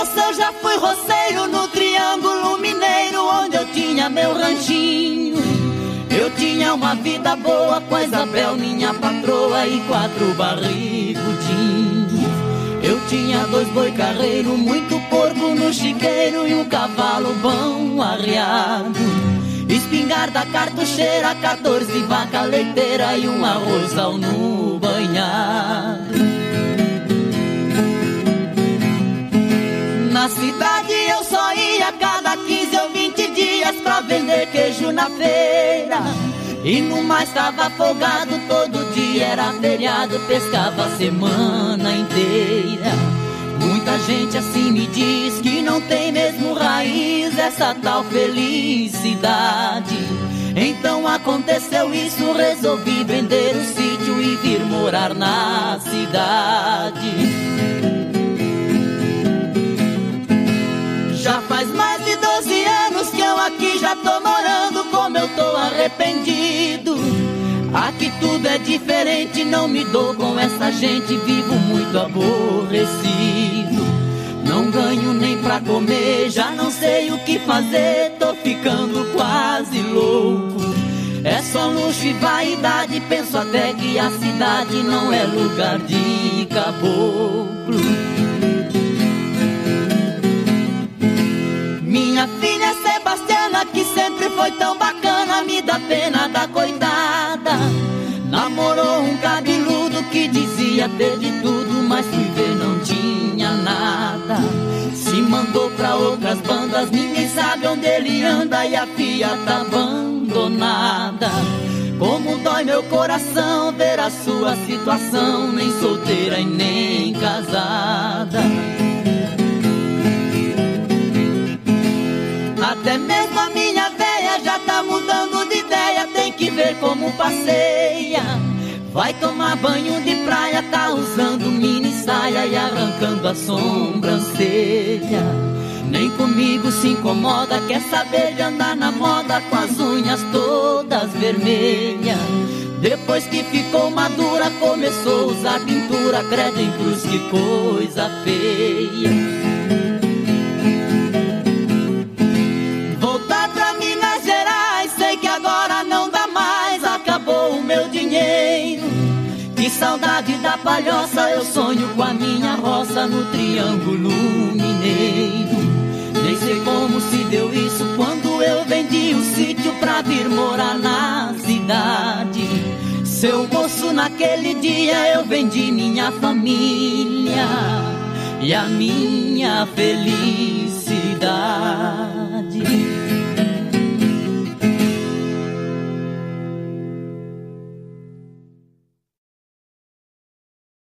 moça eu já fui roceiro no Triângulo Mineiro, onde eu tinha meu ranchinho. Eu tinha uma vida boa com a Isabel, minha patroa, e 4 barrigudinhos. Eu tinha 2 boi carreiro, muito porco no chiqueiro e um cavalo bom arriado. Espingarda cartucheira, 14 vaca leiteira e um arrozal no banhado. Na cidade eu só ia cada 15 ou 20 dias pra vender queijo na feira. E no mais tava folgado, todo dia era feriado, pescava a semana inteira. Muita gente assim me diz que não tem mesmo raiz essa tal felicidade. Então aconteceu isso, resolvi vender o sítio e vir morar na cidade. Já faz mais de 12 anos que eu aqui já tô morando, como eu tô arrependido. Aqui tudo é diferente, não me dou com essa gente, vivo muito aborrecido. Não ganho nem pra comer, já não sei o que fazer, tô ficando quase louco. É só luxo e vaidade, penso até que a cidade não é lugar de caboclo. Minha filha Sebastiana, que sempre foi tão bacana, me dá pena da coitada. Namorou um cabeludo que dizia ter de tudo, mas fui ver não tinha nada. Se mandou pra outras bandas, ninguém sabe onde ele anda e a filha tá abandonada. Como dói meu coração ver a sua situação, nem solteira e nem casada. Até mesmo a minha véia já tá mudando de ideia, tem que ver como passeia. Vai tomar banho de praia, tá usando mini saia e arrancando a sobrancelha. Nem comigo se incomoda, quer saber de andar na moda com as unhas todas vermelhas. Depois que ficou madura, começou a usar pintura, credo em cruz, que coisa feia. Agora não dá mais, acabou o meu dinheiro. Que saudade da palhoça, eu sonho com a minha roça no Triângulo Mineiro. Nem sei como se deu isso, quando eu vendi o sítio pra vir morar na cidade. Seu moço, naquele dia eu vendi minha família e a minha felicidade.